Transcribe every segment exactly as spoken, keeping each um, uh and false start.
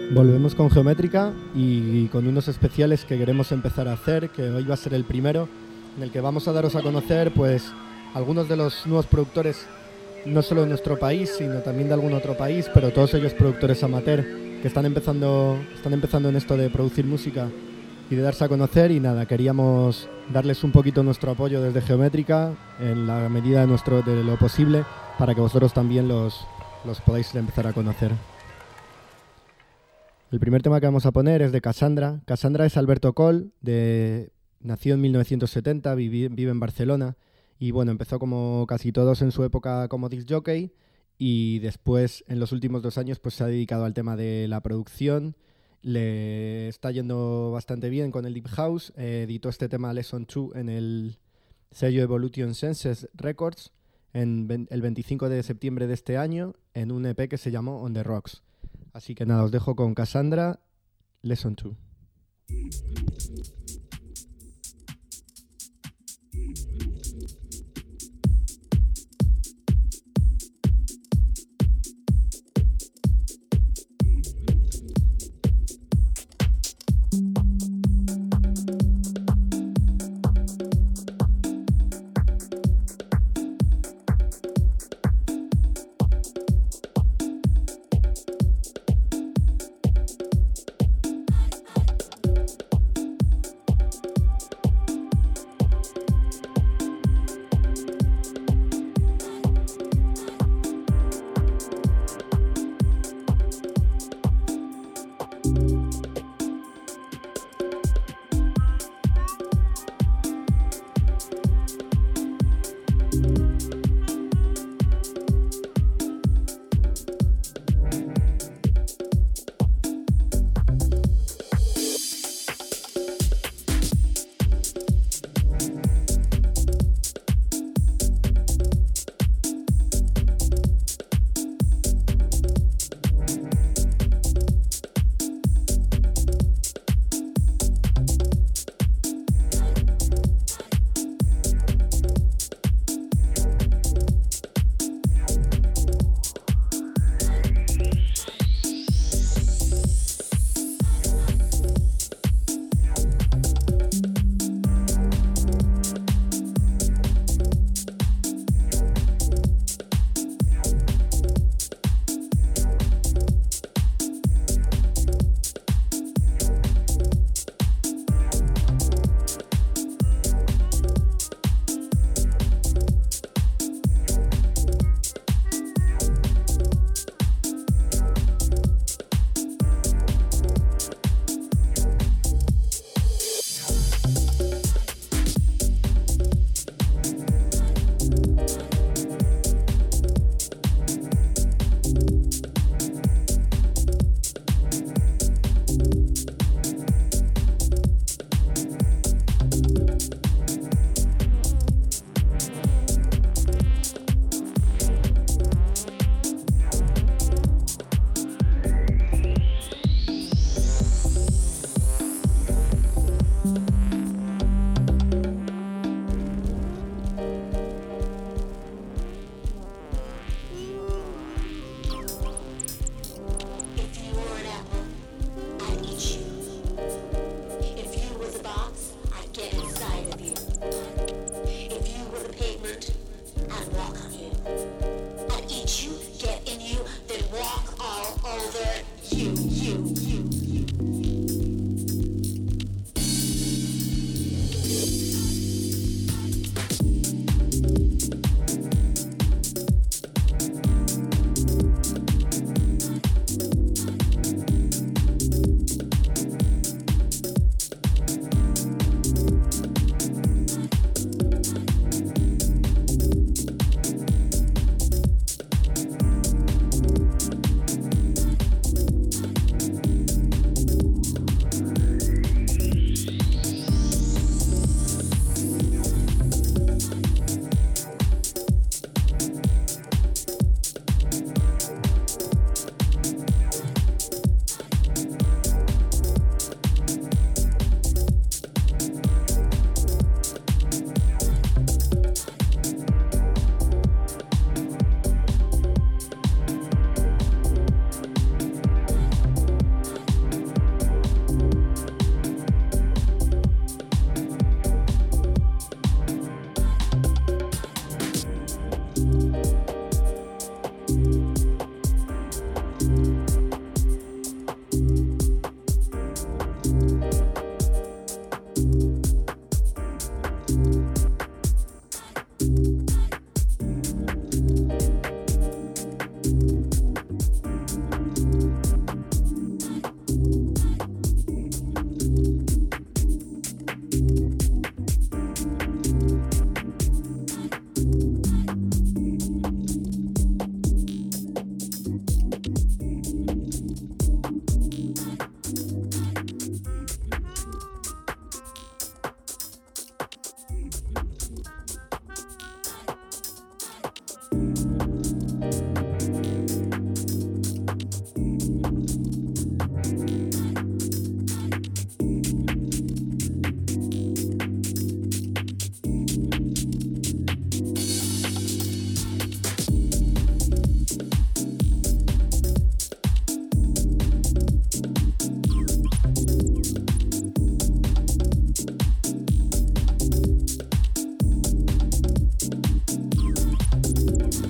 Volvemos con Geométrica y con unos especiales que queremos empezar a hacer, que hoy va a ser el primero, en el que vamos a daros a conocer pues algunos de los nuevos productores, no solo de nuestro país, sino también de algún otro país, pero todos ellos productores amateur que están empezando, están empezando en esto de producir música y de darse a conocer. Y nada, queríamos darles un poquito nuestro apoyo desde Geométrica en la medida de, nuestro, de lo posible para que vosotros también los, los podáis empezar a conocer. El primer tema que vamos a poner es de Cassandra. Cassandra es Alberto Coll, de, nació en mil novecientos setenta, vive, vive en Barcelona y bueno, empezó como casi todos en su época como disc jockey y después en los últimos dos años pues se ha dedicado al tema de la producción. Le está yendo bastante bien con el Deep House, eh, editó este tema Lesson dos en el sello Evolution Senses Records en el veinticinco de septiembre de este año en un E P que se llamó On The Rocks. Así que nada, os dejo con Cassandra, Lesson dos.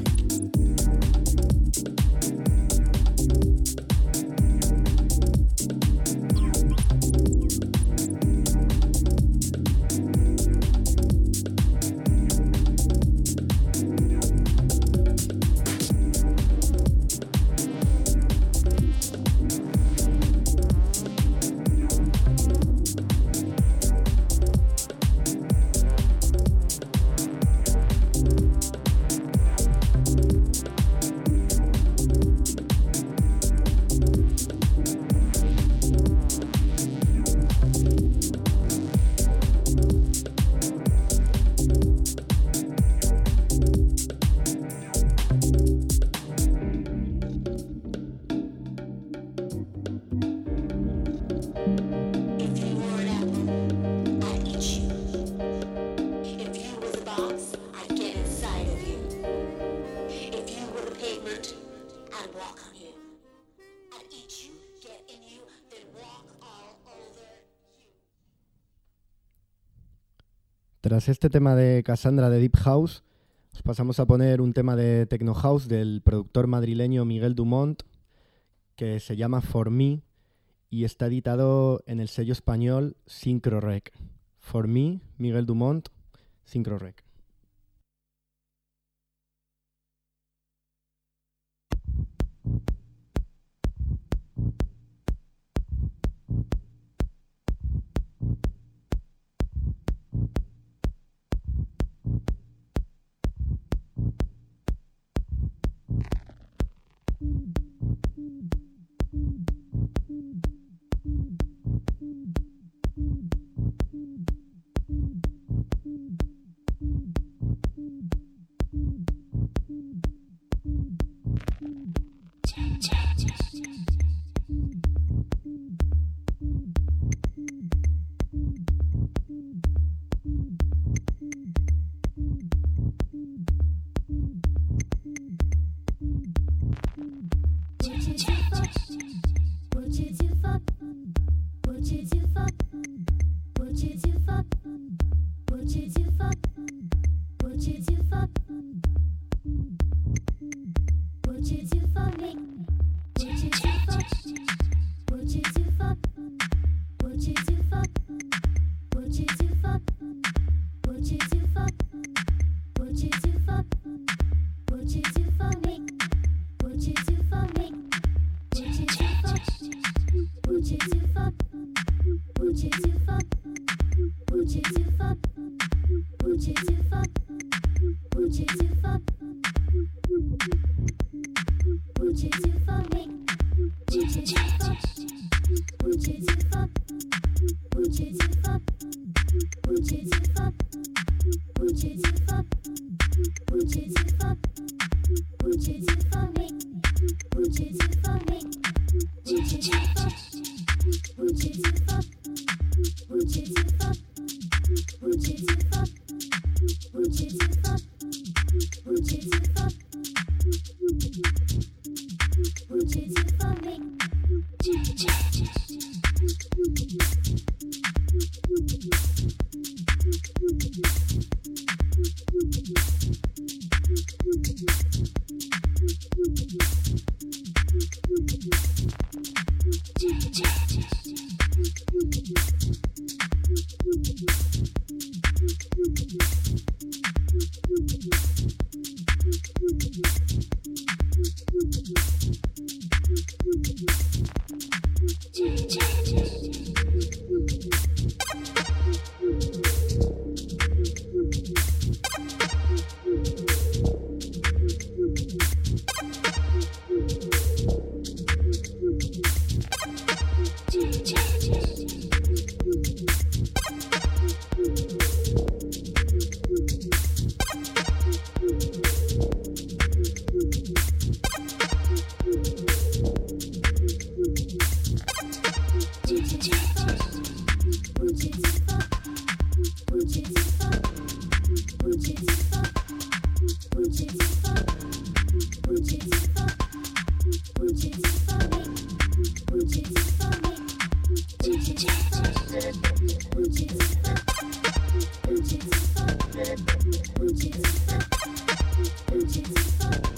Tras este tema de Cassandra de Deep House, os pasamos a poner un tema de Techno House del productor madrileño Miguel Dumont, que se llama For Me y está editado en el sello español Synchrorec. For Me, Miguel Dumont, Synchrorec.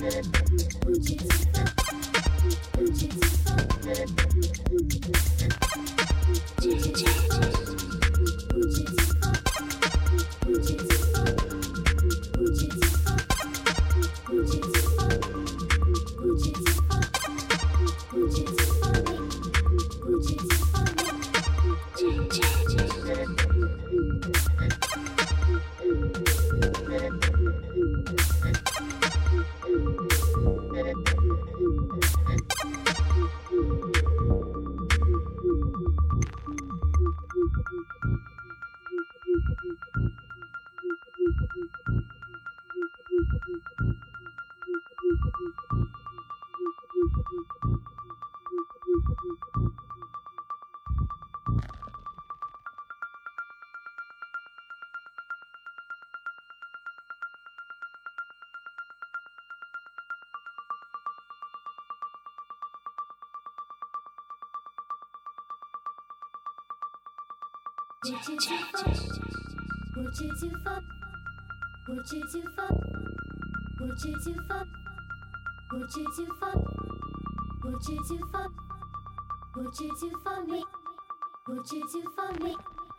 Would you too far? Would you too far? Would you too far? Would you too far? Would you too far? Would you too far? Would you too far me? Would you too far me?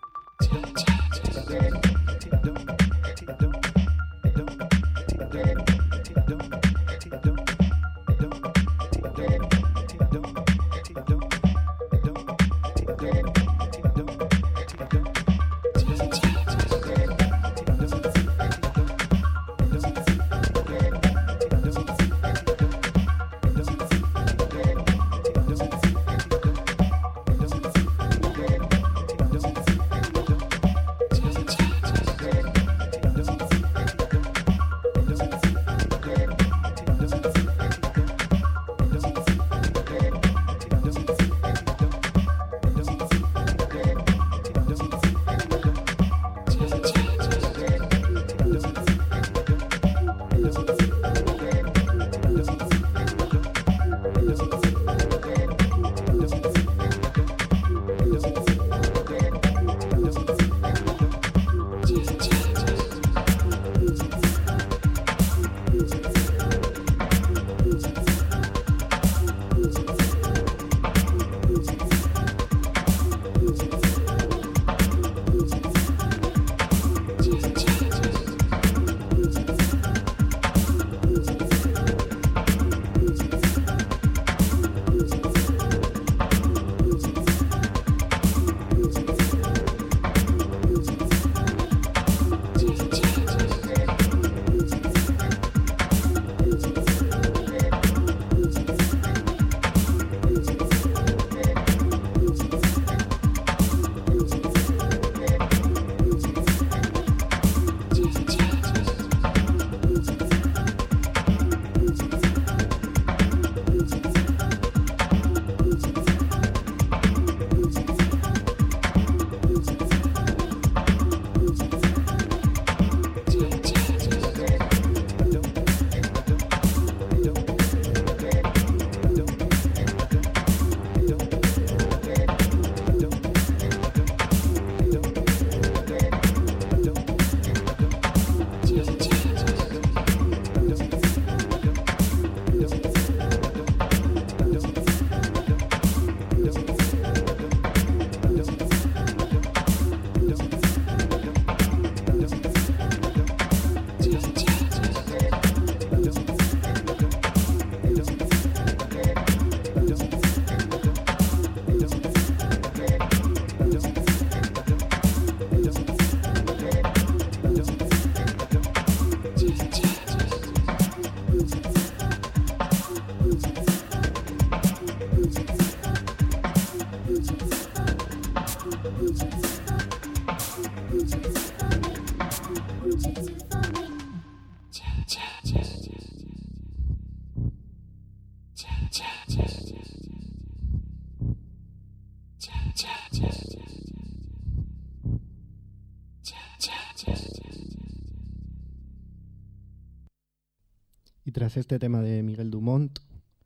Y tras este tema de Miguel Dumont,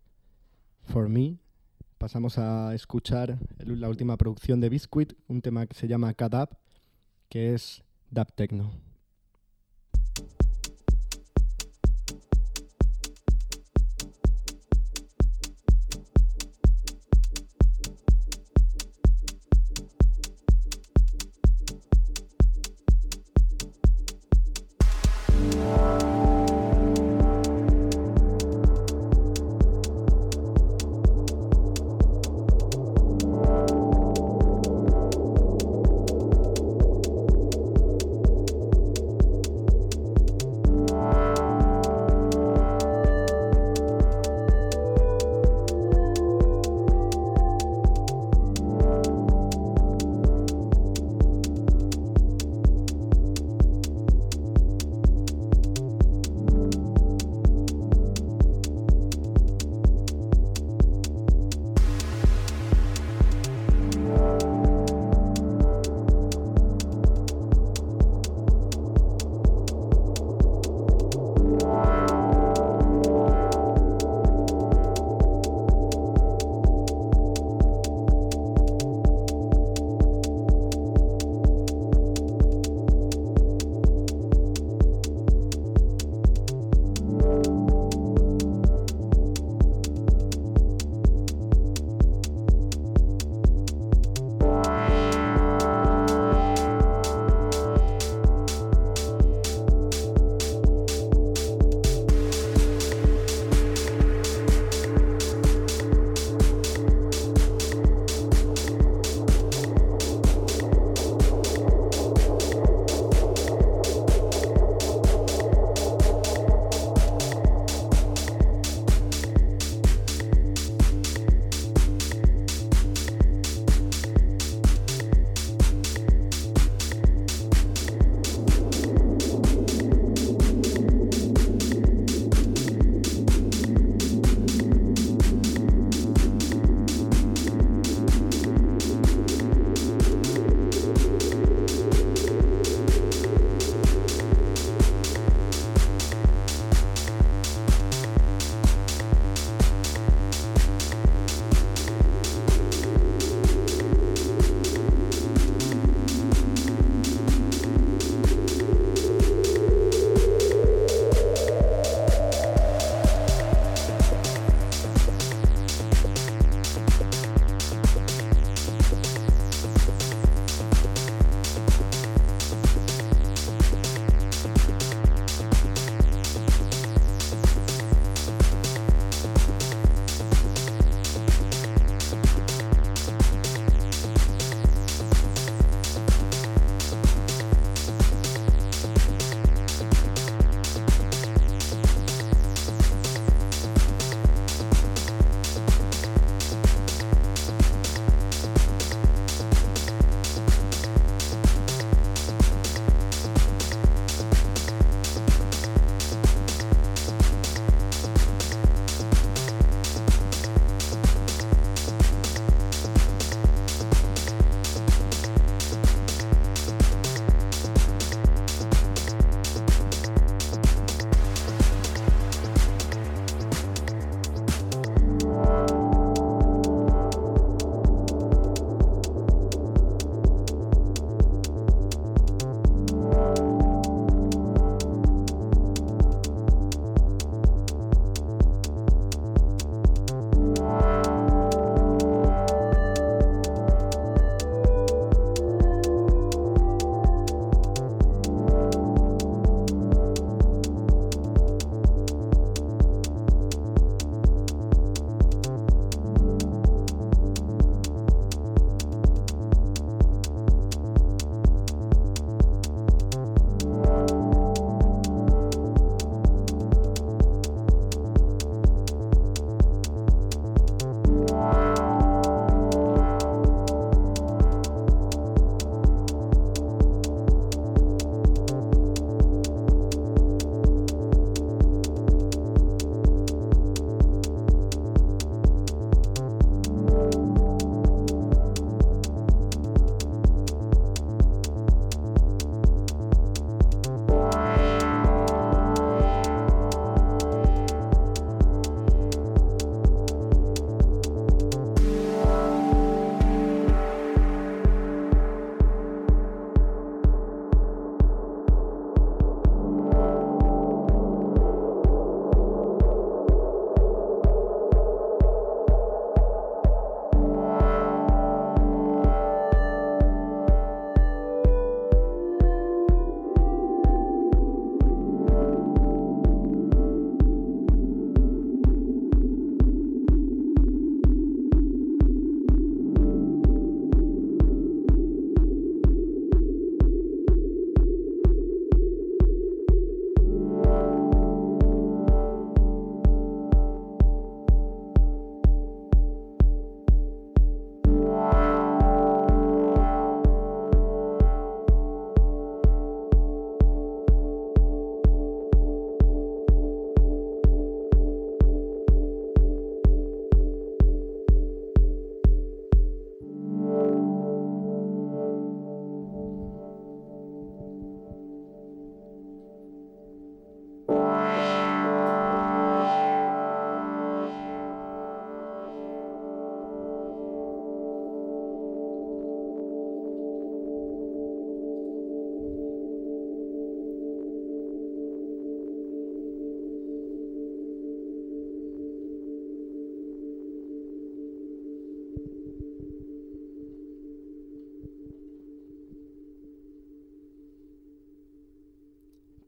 For Me, pasamos a escuchar el, la última producción de Biscuit, un tema que se llama Cut Up, que es Dub Techno.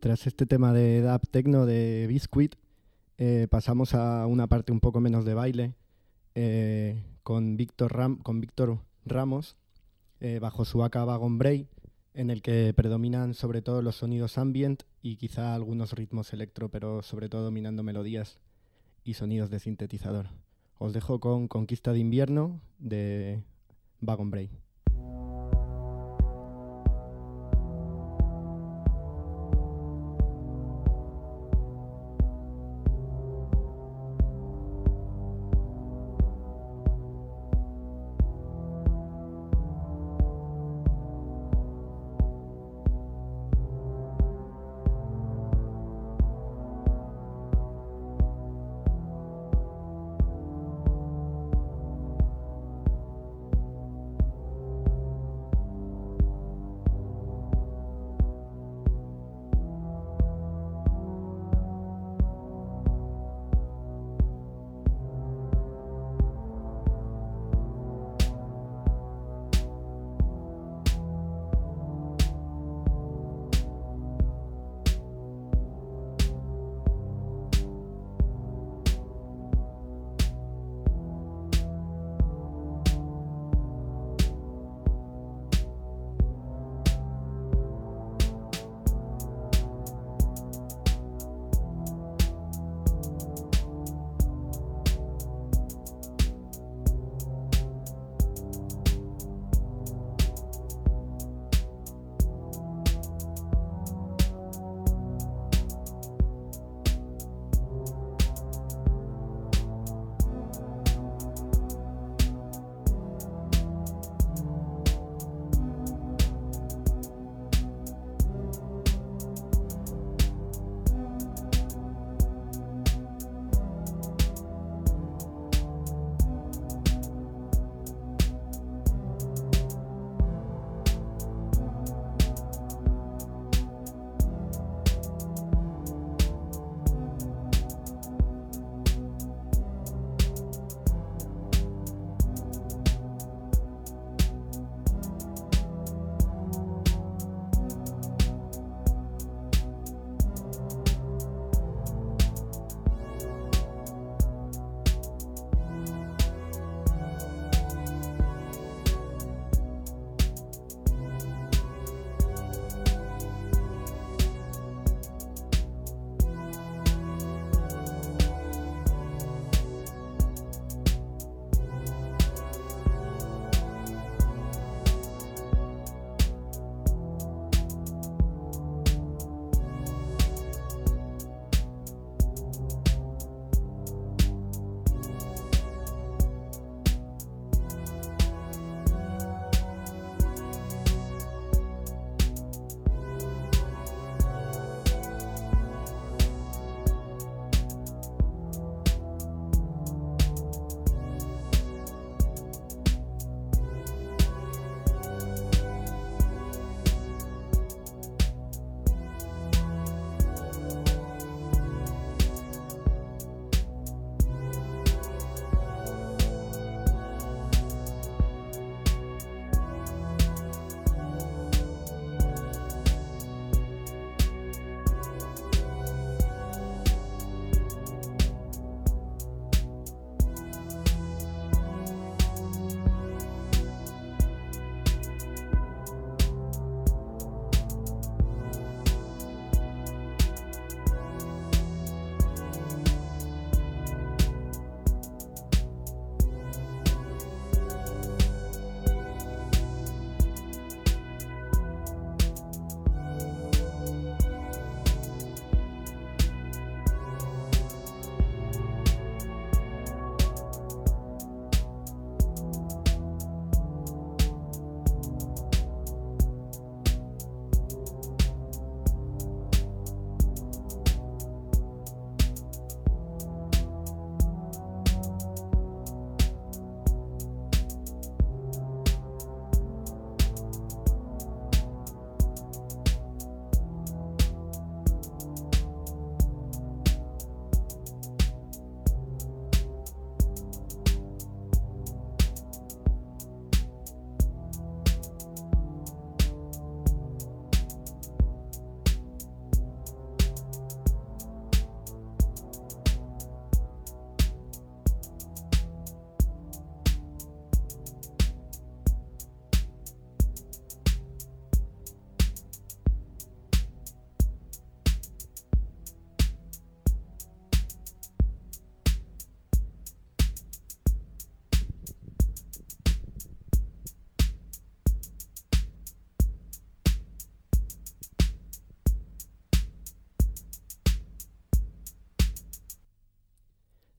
Tras este tema de dub techno de Biscuit, eh, pasamos a una parte un poco menos de baile eh, con Víctor Ram con Víctor Ramos eh, bajo su A K Wagon Brain, en el que predominan sobre todo los sonidos ambient y quizá algunos ritmos electro, pero sobre todo dominando melodías y sonidos de sintetizador. Os dejo con Conquista de Invierno de Wagon Brain.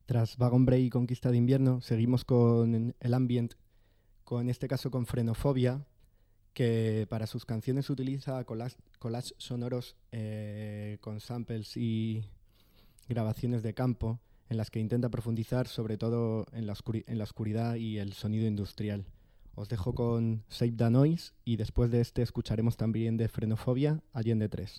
Tras Wagon Break y Conquista de Invierno, seguimos con el ambient, con en este caso con Frenofobia, que para sus canciones utiliza collage, collage sonoros eh, con samples y grabaciones de campo, en las que intenta profundizar sobre todo en la, oscuri- en la oscuridad y el sonido industrial. Os dejo con Save the Noise y después de este escucharemos también de Frenofobia, Allende tres.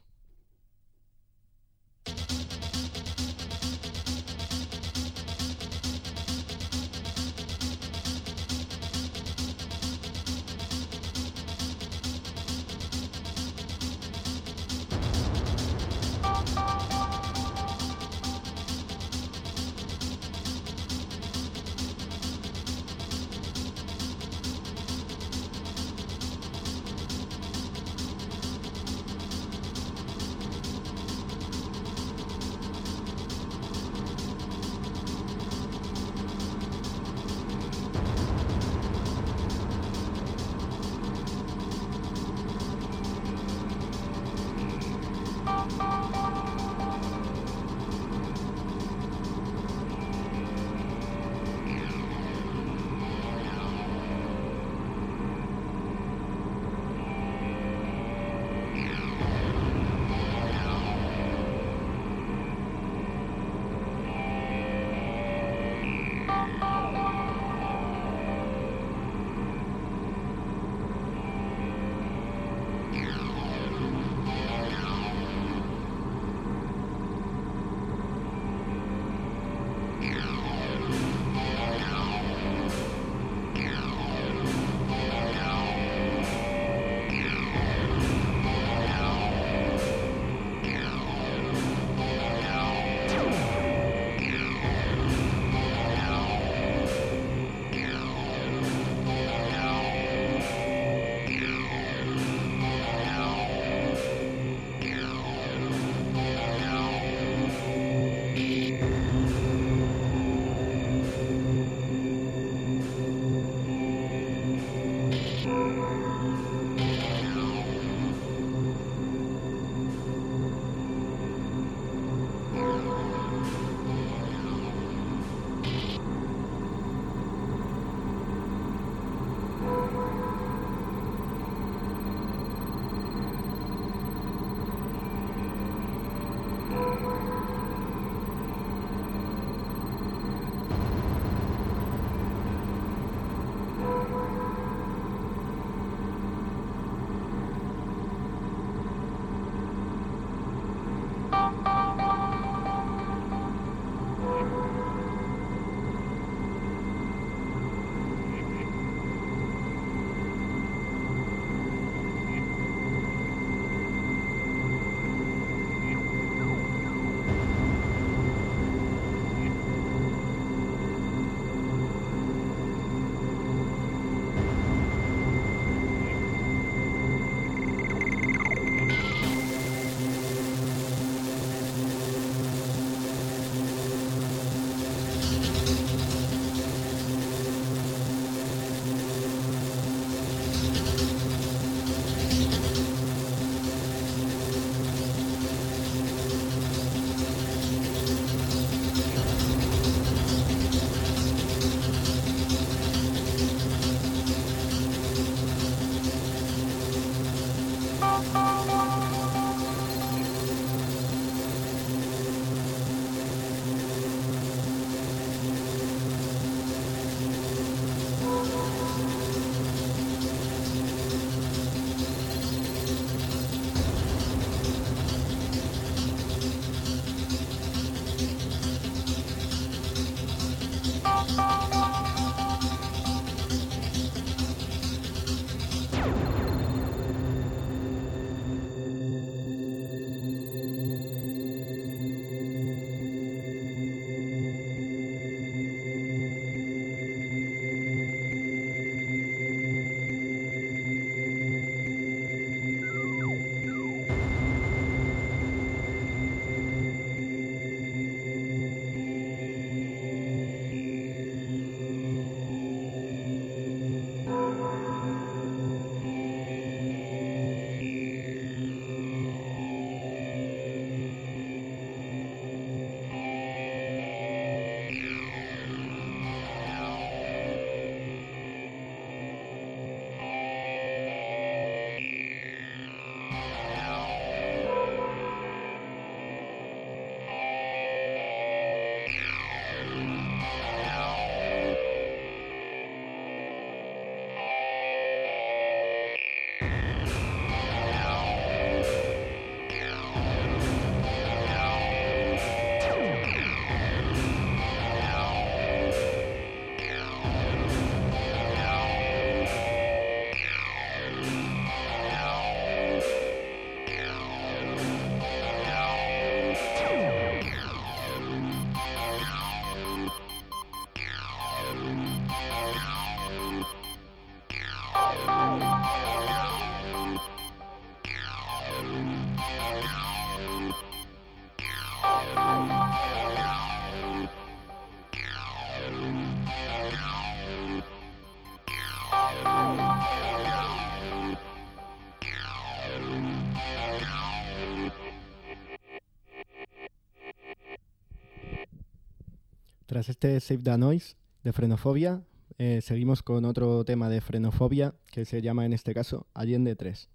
Tras este Save the Noise de Frenofobia, eh, seguimos con otro tema de Frenofobia que se llama en este caso Allende tres.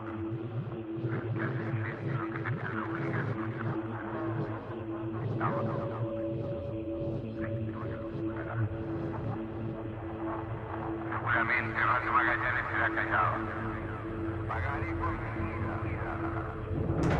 Now, hubiera callado. Pagaré por mi vida, vida.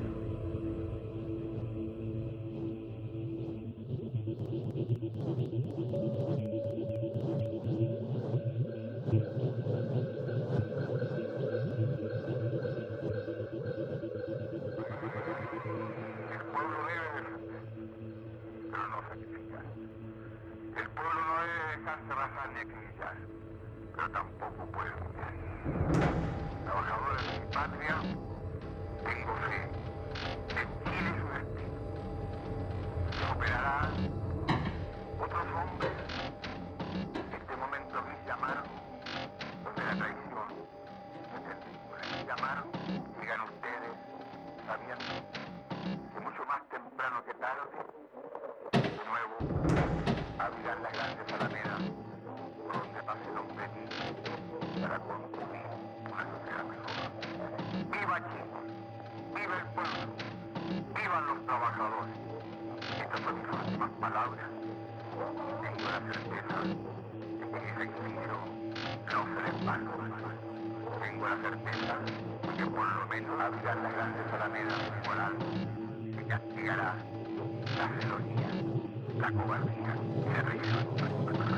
El pueblo debe defender, pero no sacrificar. El pueblo no debe dejarse arrasar ni acribillar, pero tampoco puede humillar. Trabajadores de mi patria, tengo fe. En Chile su destino. Se operarán otros hombres. Este momento gris llamaron, donde la traición es terrible. Llamaron, llegan ustedes, sabiendo que mucho más temprano que tarde, de nuevo, abrirán las grandes alamedas por donde pase el hombre libre para construir una sociedad mejor. ¡Viva Chile! ¡Viva el pueblo! ¡Vivan los trabajadores! Estas son mis últimas palabras. Tengo la certeza de que ese exilio no será en vano. Tengo la certeza de que por lo menos abrirán las grandes alamedas moral que castigará la felonía, la cobardía y la traición.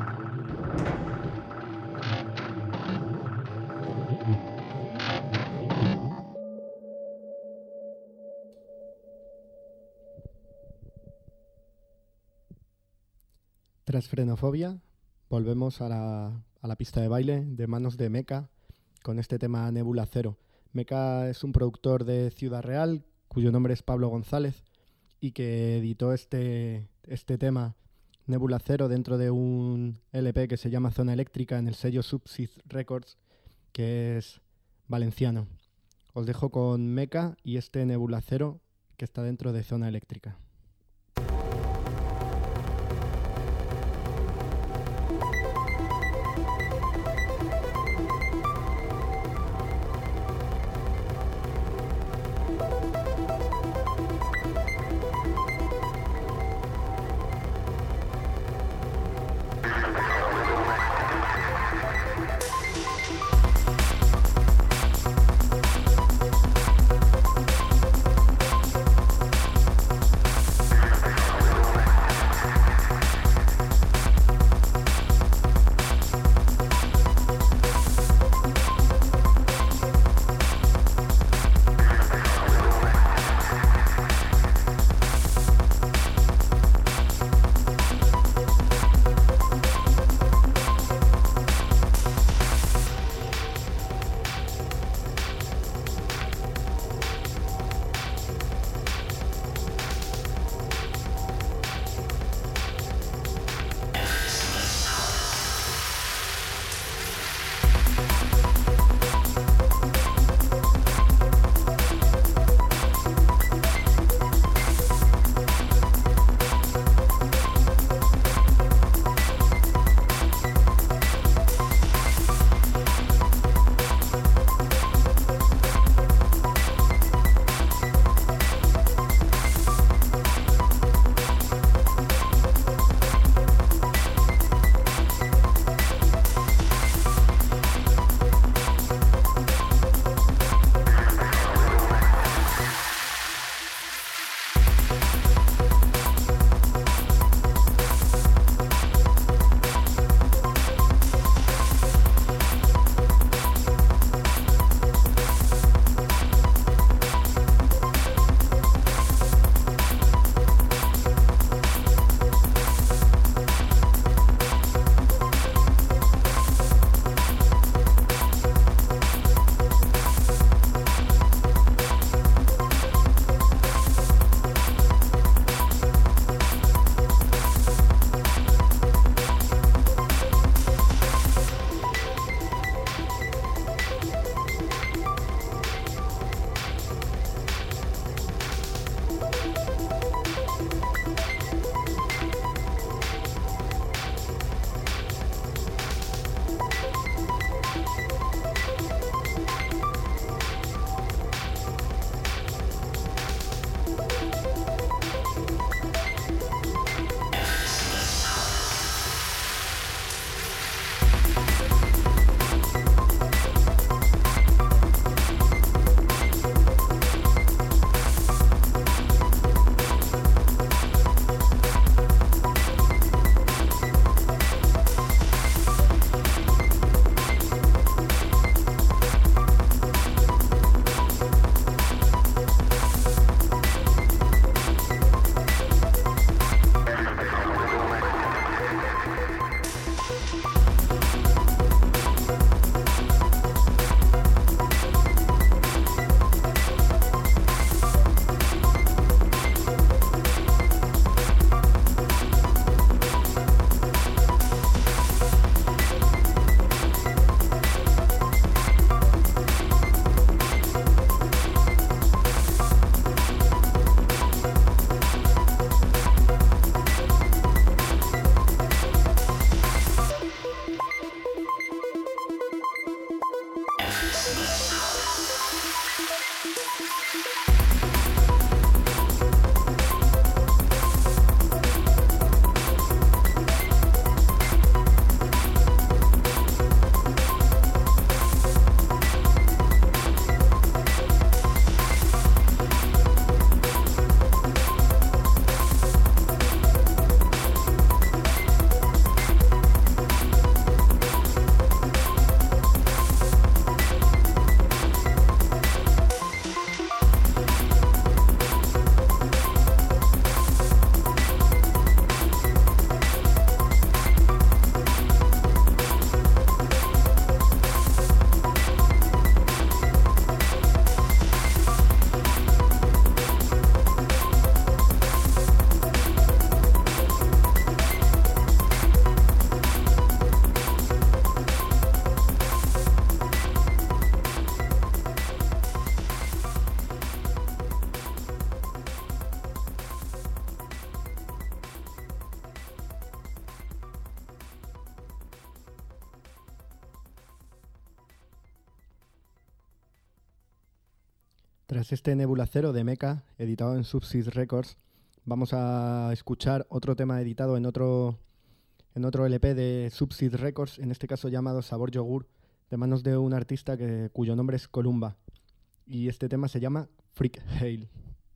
Tras Frenofobia, volvemos a la, a la pista de baile de manos de Meca con este tema Nebula Cero. Meca es un productor de Ciudad Real, cuyo nombre es Pablo González, y que editó este, este tema Nebula Cero dentro de un L P que se llama Zona Eléctrica en el sello Subsist Records, que es valenciano. Os dejo con Meca y este Nebula Cero que está dentro de Zona Eléctrica. Tras este Nebulacero de Mecha, editado en Subsys Records, vamos a escuchar otro tema editado en otro, en otro L P de Subsys Records, en este caso llamado Sabor Yogur, de manos de un artista que, cuyo nombre es Columba. Y este tema se llama Freak Hail.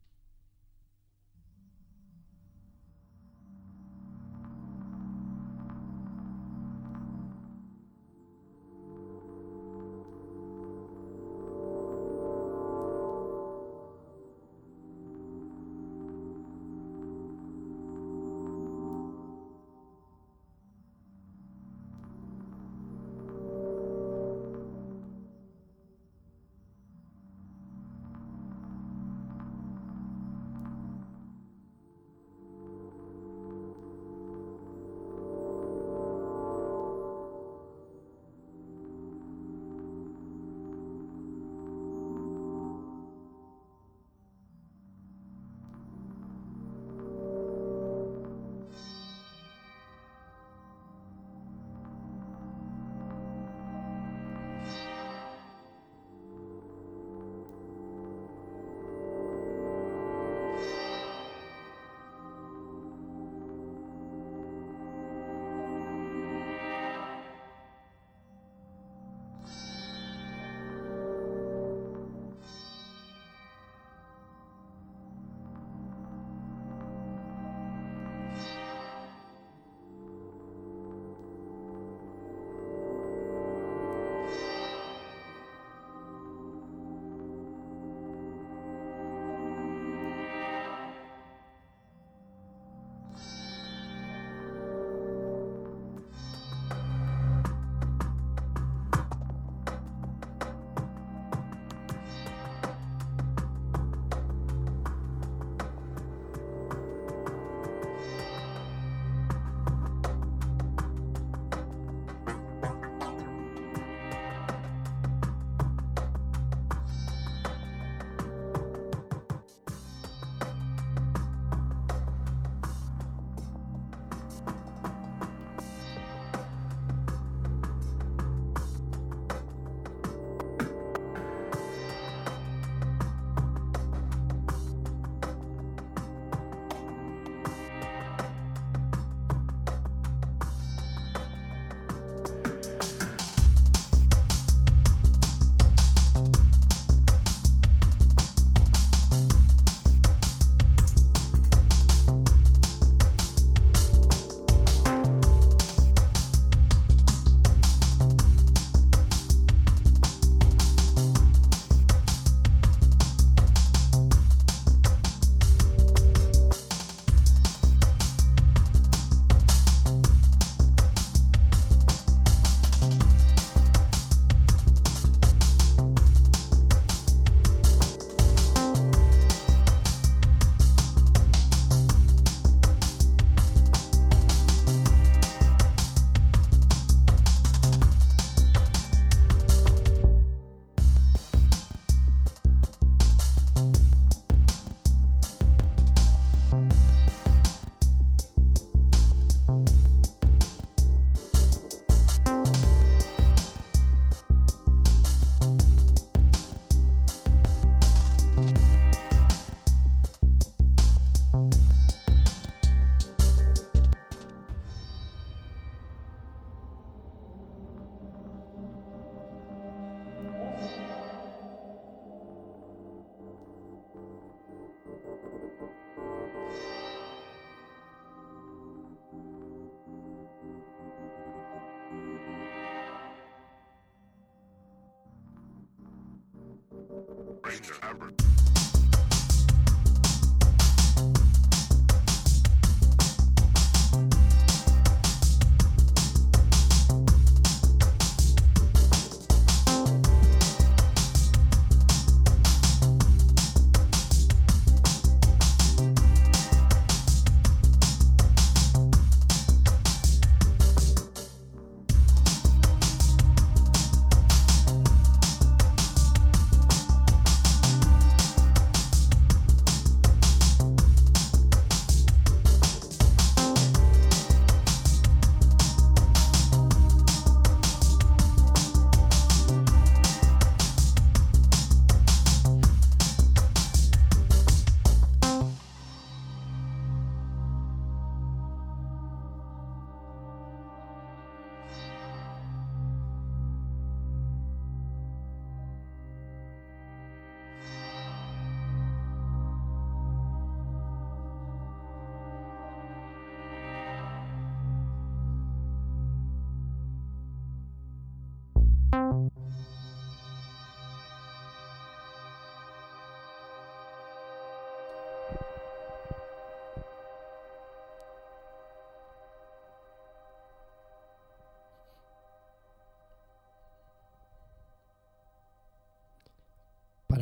Ranger Albert.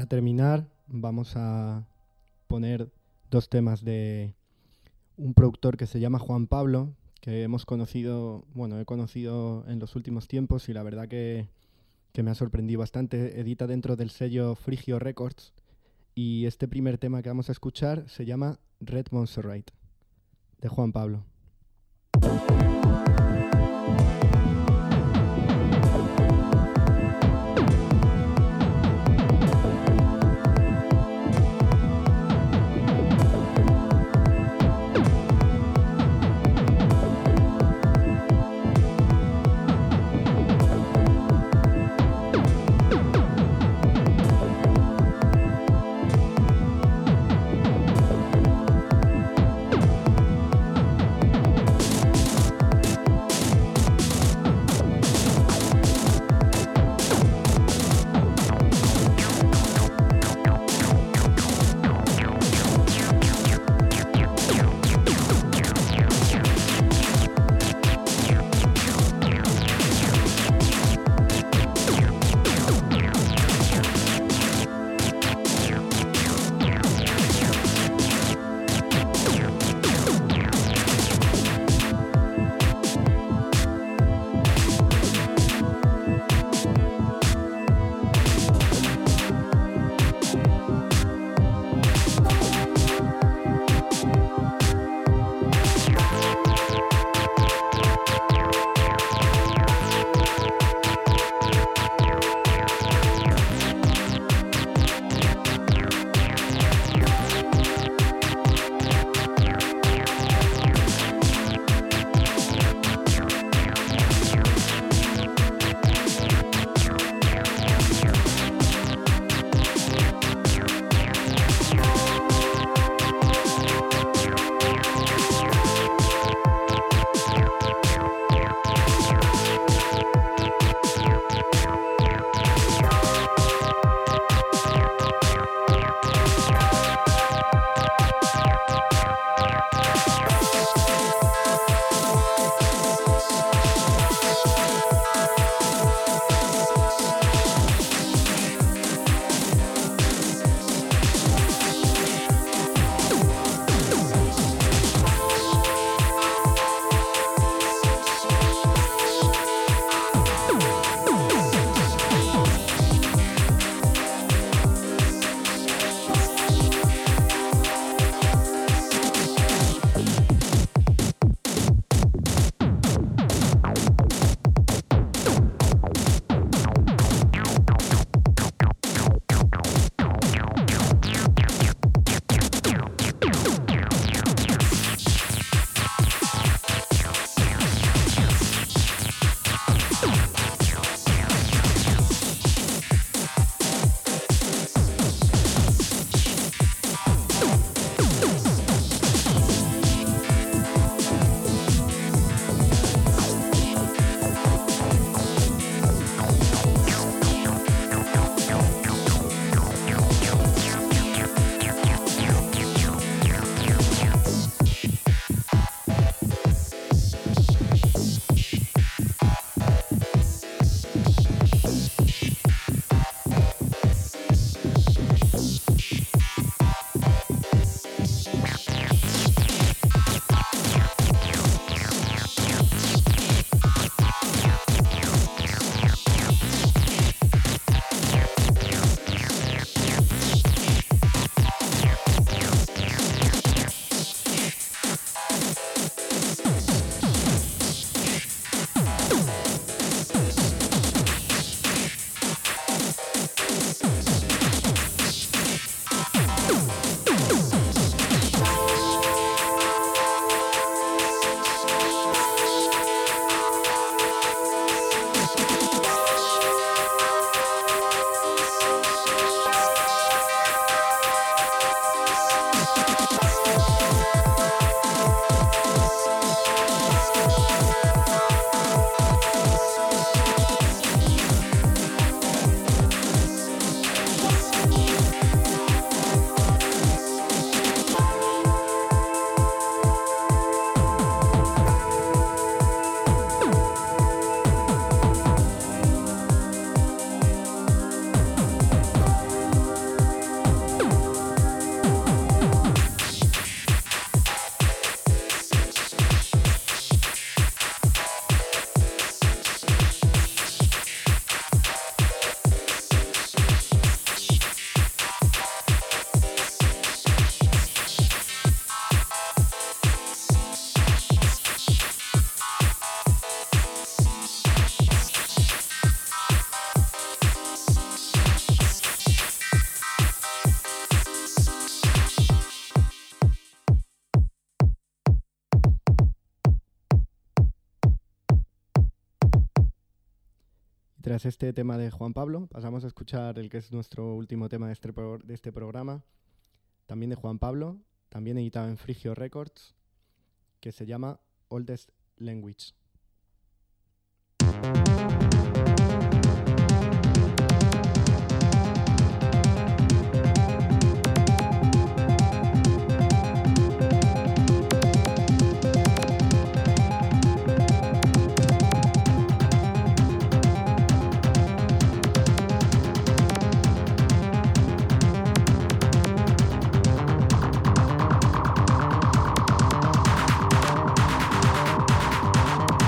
terminar vamos a poner dos temas de un productor que se llama Juan Pablo, que hemos conocido, bueno, he conocido en los últimos tiempos y la verdad que, que me ha sorprendido bastante. Edita dentro del sello Frigio Records y este primer tema que vamos a escuchar se llama Red Montserrat, de Juan Pablo. tras este tema de Juan Pablo, pasamos a escuchar el que es nuestro último tema de este, pro- de este programa, también de Juan Pablo, también editado en Frigio Records, que se llama Oldest Language. Thank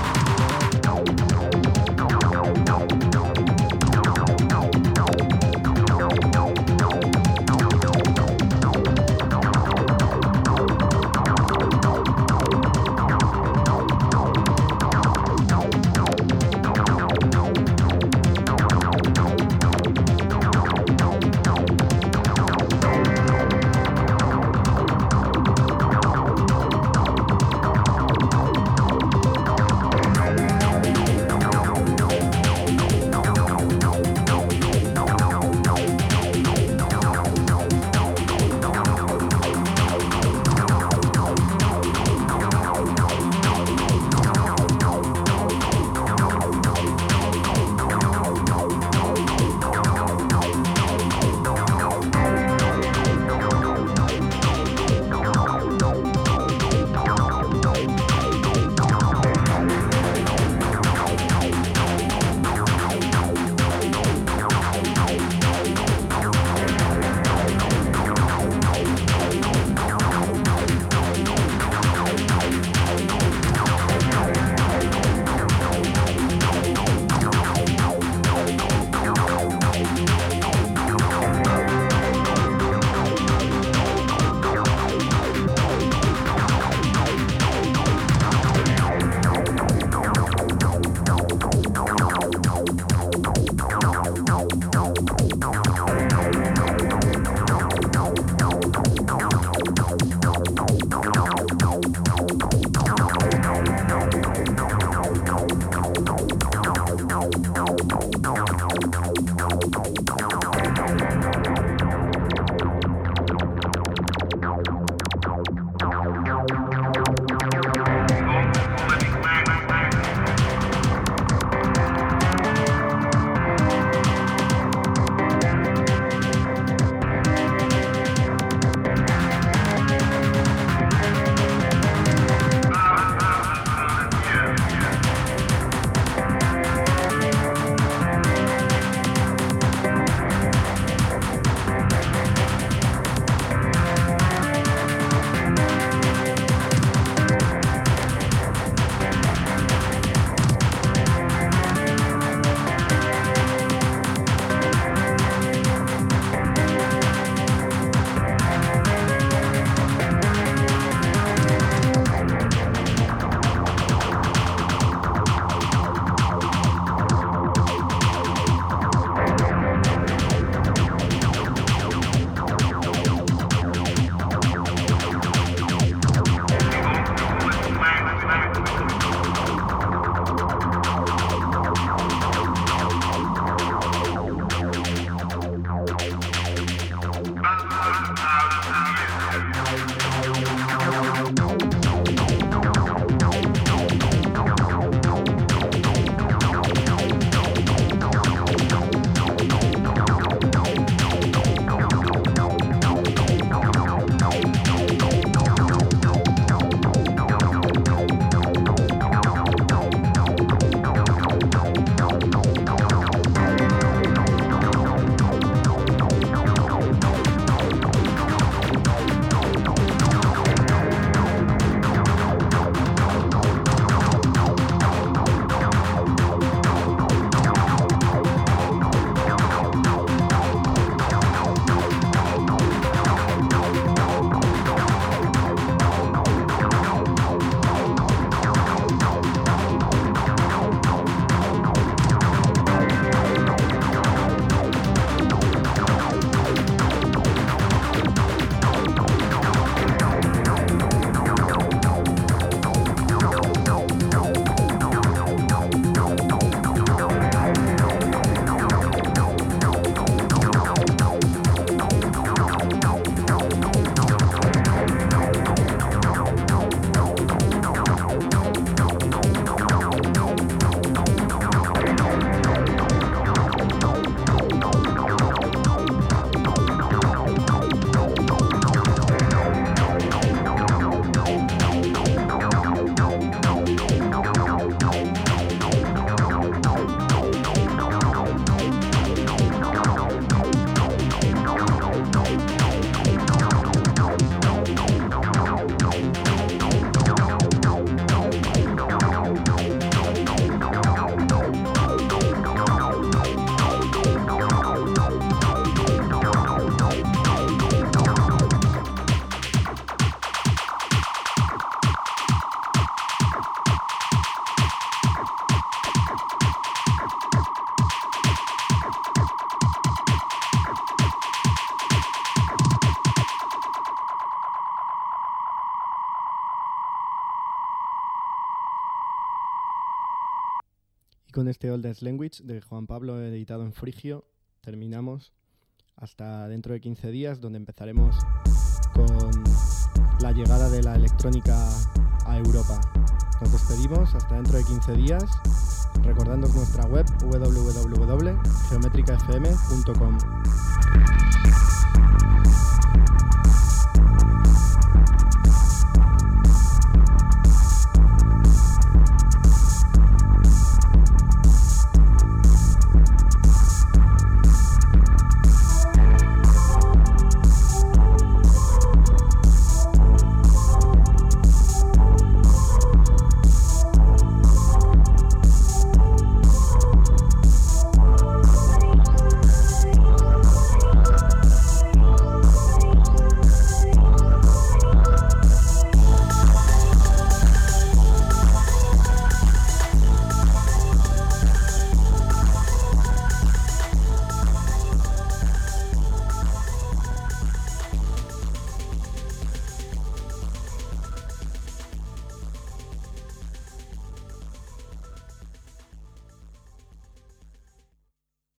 Y con este Old Dance Language de Juan Pablo, editado en frigio, terminamos hasta dentro de quince días, donde empezaremos con la llegada de la electrónica a Europa. Nos despedimos hasta dentro de quince días, recordándoos nuestra web w w w punto geometrica f m punto com.